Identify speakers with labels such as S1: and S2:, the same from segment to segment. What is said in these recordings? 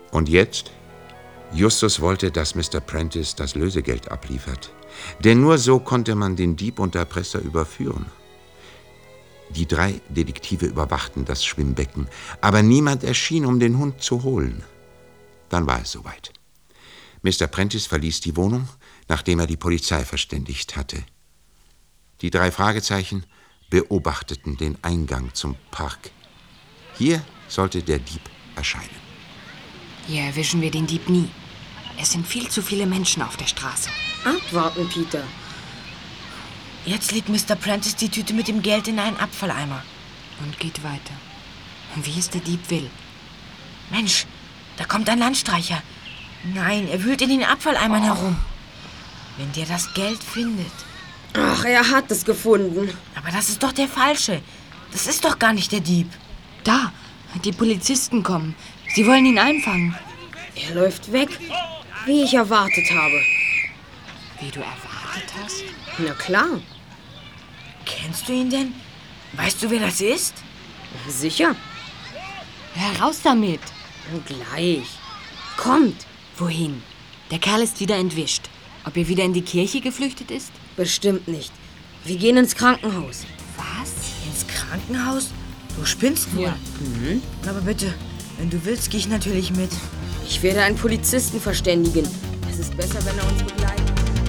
S1: Und jetzt? Justus wollte, dass Mr. Prentice das Lösegeld abliefert. Denn nur so konnte man den Dieb und Erpresser überführen. Die 3 Detektive überwachten das Schwimmbecken, aber niemand erschien, um den Hund zu holen. Dann war es soweit. Mr. Prentice verließ die Wohnung, nachdem er die Polizei verständigt hatte. Die 3 Fragezeichen beobachteten den Eingang zum Park. Hier sollte der Dieb erscheinen.
S2: Hier erwischen wir den Dieb nie. Es sind viel zu viele Menschen auf der Straße.
S3: Abwarten, Peter.
S2: Jetzt legt Mr. Prentice die Tüte mit dem Geld in einen Abfalleimer und geht weiter. Wie es der Dieb will. Mensch, da kommt ein Landstreicher. Nein, er wühlt in den Abfalleimern herum. Wenn der das Geld findet.
S3: Ach, er hat es gefunden.
S2: Aber das ist doch der Falsche. Das ist doch gar nicht der Dieb. Da, die Polizisten kommen. Sie wollen ihn einfangen.
S3: Er läuft weg, wie ich erwartet habe.
S2: Wie du erwartet hast?
S3: Na klar.
S2: Kennst du ihn denn? Weißt du, wer das ist?
S3: Sicher.
S2: Heraus damit.
S3: Gleich. Kommt.
S2: Wohin? Der Kerl ist wieder entwischt. Ob er wieder in die Kirche geflüchtet ist?
S3: Bestimmt nicht. Wir gehen ins Krankenhaus.
S2: Was? Ins Krankenhaus? Du spinnst wohl.
S3: Ja.
S2: Aber bitte, wenn du willst, gehe ich natürlich mit.
S3: Ich werde einen Polizisten verständigen. Es ist besser, wenn er uns begleitet.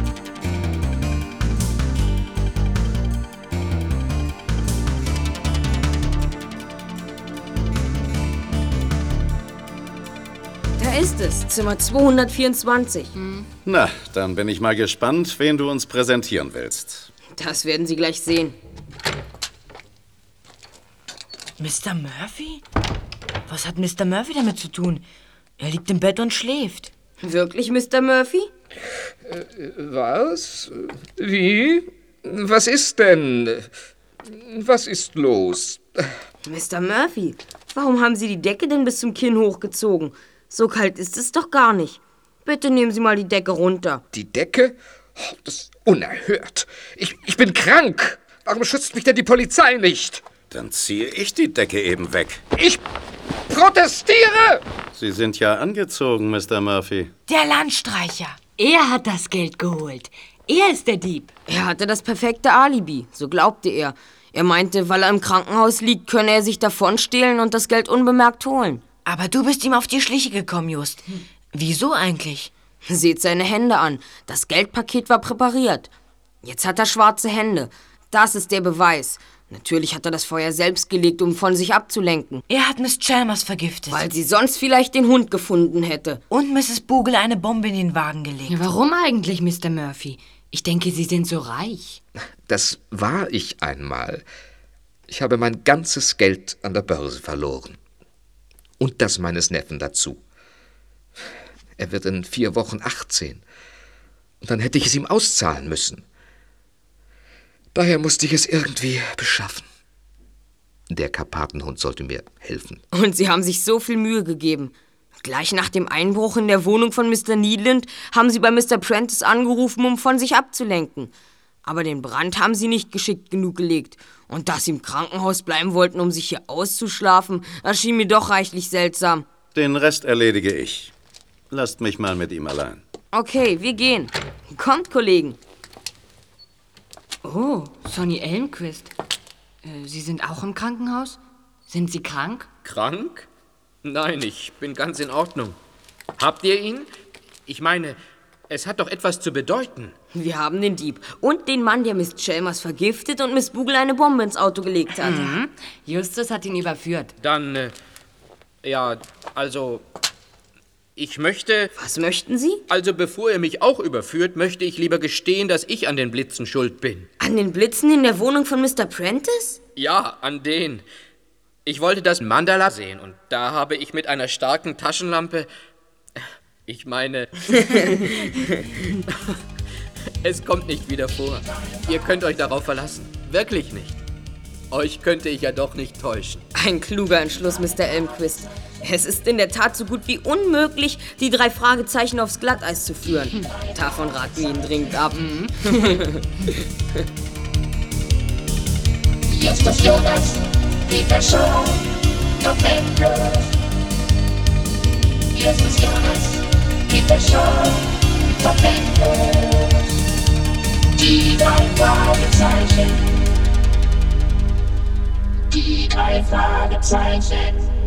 S3: Da ist es, Zimmer 224.
S4: Na, dann bin ich mal gespannt, wen du uns präsentieren willst.
S3: Das werden Sie gleich sehen.
S2: Mr. Murphy? Was hat Mr. Murphy damit zu tun? Er liegt im Bett und schläft.
S3: Wirklich, Mr. Murphy?
S5: Was? Wie? Was ist denn? Was ist los?
S3: Mr. Murphy, warum haben Sie die Decke denn bis zum Kinn hochgezogen? So kalt ist es doch gar nicht. Bitte nehmen Sie mal die Decke runter.
S5: Die Decke? Oh, das ist unerhört. Ich bin krank. Warum schützt mich denn die Polizei nicht?
S4: Dann ziehe ich die Decke eben weg.
S5: Ich protestiere!
S4: Sie sind ja angezogen, Mr. Murphy.
S2: Der Landstreicher. Er hat das Geld geholt. Er ist der Dieb.
S3: Er hatte das perfekte Alibi, so glaubte er. Er meinte, weil er im Krankenhaus liegt, könne er sich davonstehlen und das Geld unbemerkt holen.
S2: Aber du bist ihm auf die Schliche gekommen, Just. Wieso eigentlich?
S3: Seht seine Hände an. Das Geldpaket war präpariert. Jetzt hat er schwarze Hände. Das ist der Beweis. Natürlich hat er das Feuer selbst gelegt, um von sich abzulenken.
S2: Er hat Miss Chalmers vergiftet.
S3: Weil sie sonst vielleicht den Hund gefunden hätte.
S2: Und Mrs. Bogle eine Bombe in den Wagen gelegt.
S6: Ja, warum eigentlich, Mr. Murphy? Ich denke, Sie sind so reich.
S5: Das war ich einmal. Ich habe mein ganzes Geld an der Börse verloren. Und das meines Neffen dazu. Er wird in 4 Wochen 18. Und dann hätte ich es ihm auszahlen müssen. Daher musste ich es irgendwie beschaffen. Der Karpatenhund sollte mir helfen.
S3: Und Sie haben sich so viel Mühe gegeben. Gleich nach dem Einbruch in der Wohnung von Mr. Needland haben Sie bei Mr. Prentice angerufen, um von sich abzulenken. Aber den Brand haben Sie nicht geschickt genug gelegt. Und dass Sie im Krankenhaus bleiben wollten, um sich hier auszuschlafen, erschien mir doch reichlich seltsam.
S4: Den Rest erledige ich. Lasst mich mal mit ihm allein.
S3: Okay, wir gehen. Kommt, Kollegen.
S6: Oh, Sonny Elmquist. Sie sind auch im Krankenhaus? Sind Sie krank?
S7: Krank? Nein, ich bin ganz in Ordnung. Habt ihr ihn? Ich meine, es hat doch etwas zu bedeuten.
S3: Wir haben den Dieb und den Mann, der Miss Chalmers vergiftet und Miss Bogle eine Bombe ins Auto gelegt hat.
S6: Justus hat ihn überführt.
S7: Dann, ich möchte...
S3: Was möchten Sie?
S7: Also, bevor er mich auch überführt, möchte ich lieber gestehen, dass ich an den Blitzen schuld bin.
S3: An den Blitzen in der Wohnung von Mr. Prentice?
S7: Ja, an den. Ich wollte das Mandala sehen und da habe ich mit einer starken Taschenlampe... Ich meine... Es kommt nicht wieder vor. Ihr könnt euch darauf verlassen. Wirklich nicht. Euch könnte ich ja doch nicht täuschen.
S3: Ein kluger Entschluss, Mr. Elmquist. Es ist in der Tat so gut wie unmöglich, die 3 Fragezeichen aufs Glatteis zu führen. Davon raten wir Ihnen dringend ab.
S8: Justus Jonas, die Person, noch endlos. Justus Jonas, Peter Shaw, Tapetenlos. Die drei Fragezeichen. Die drei Fragezeichen.